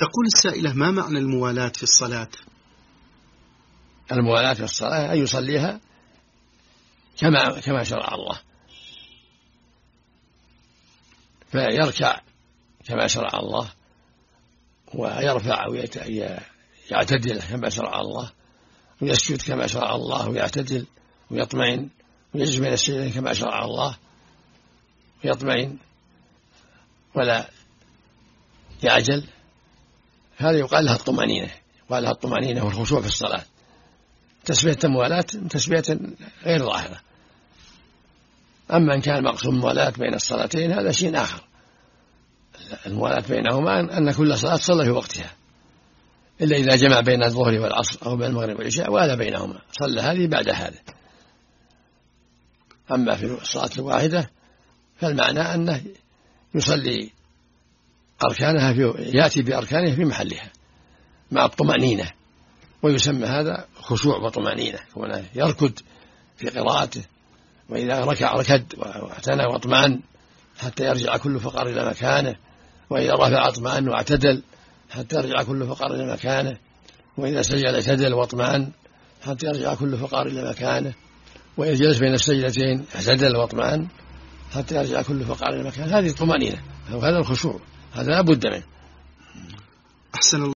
تقول السائلة: ما معنى الموالاة في الصلاة؟ الموالاة في الصلاة أن يصليها كما شرع الله، فيركع كما شرع الله، ويرفع ويعتدل كما شرع الله، ويسجد كما شرع الله، ويعتدل ويطمئن، ويجلس بين السجدين كما شرع الله ويطمئن ولا يعجل. هذا يقال لها الطمأنينة، يقال لها الطمأنينة والخشوع في الصلاة. تسمية الموالاة تسمية غير ظاهرة. أما إن كان المقصود الموالاة بين الصلاتين هذا شيء آخر. الموالاة بينهما أن كل صلاة صلى في وقتها، إلا إذا جمع بين الظهر والعصر أو بين المغرب والعشاء ولا بينهما، صلى هذه بعد هذا. أما في الصلاة الواحدة فالمعنى أنه يصلي أركانها يأتي بأركانها في محلها مع الطمأنينة، ويسمى هذا خشوع وطمأنينة، كونه يركض في قراءته، وإذا ركع ركض واعتنى واطمأن حتى يرجع كل فقر إلى مكانه، وإذا رفع اطمأن واعتدل حتى يرجع كل فقر إلى مكانه، وإذا سجد اعتدل واطمأن حتى يرجع كل فقر إلى مكانه، وإذا جلس بين السجدتين اعتدل واطمأن حتى يرجع كل فقر إلى مكانه. هذه الطمأنينة وهذا الخشوع، هذا لا بد منه. أحسن الله.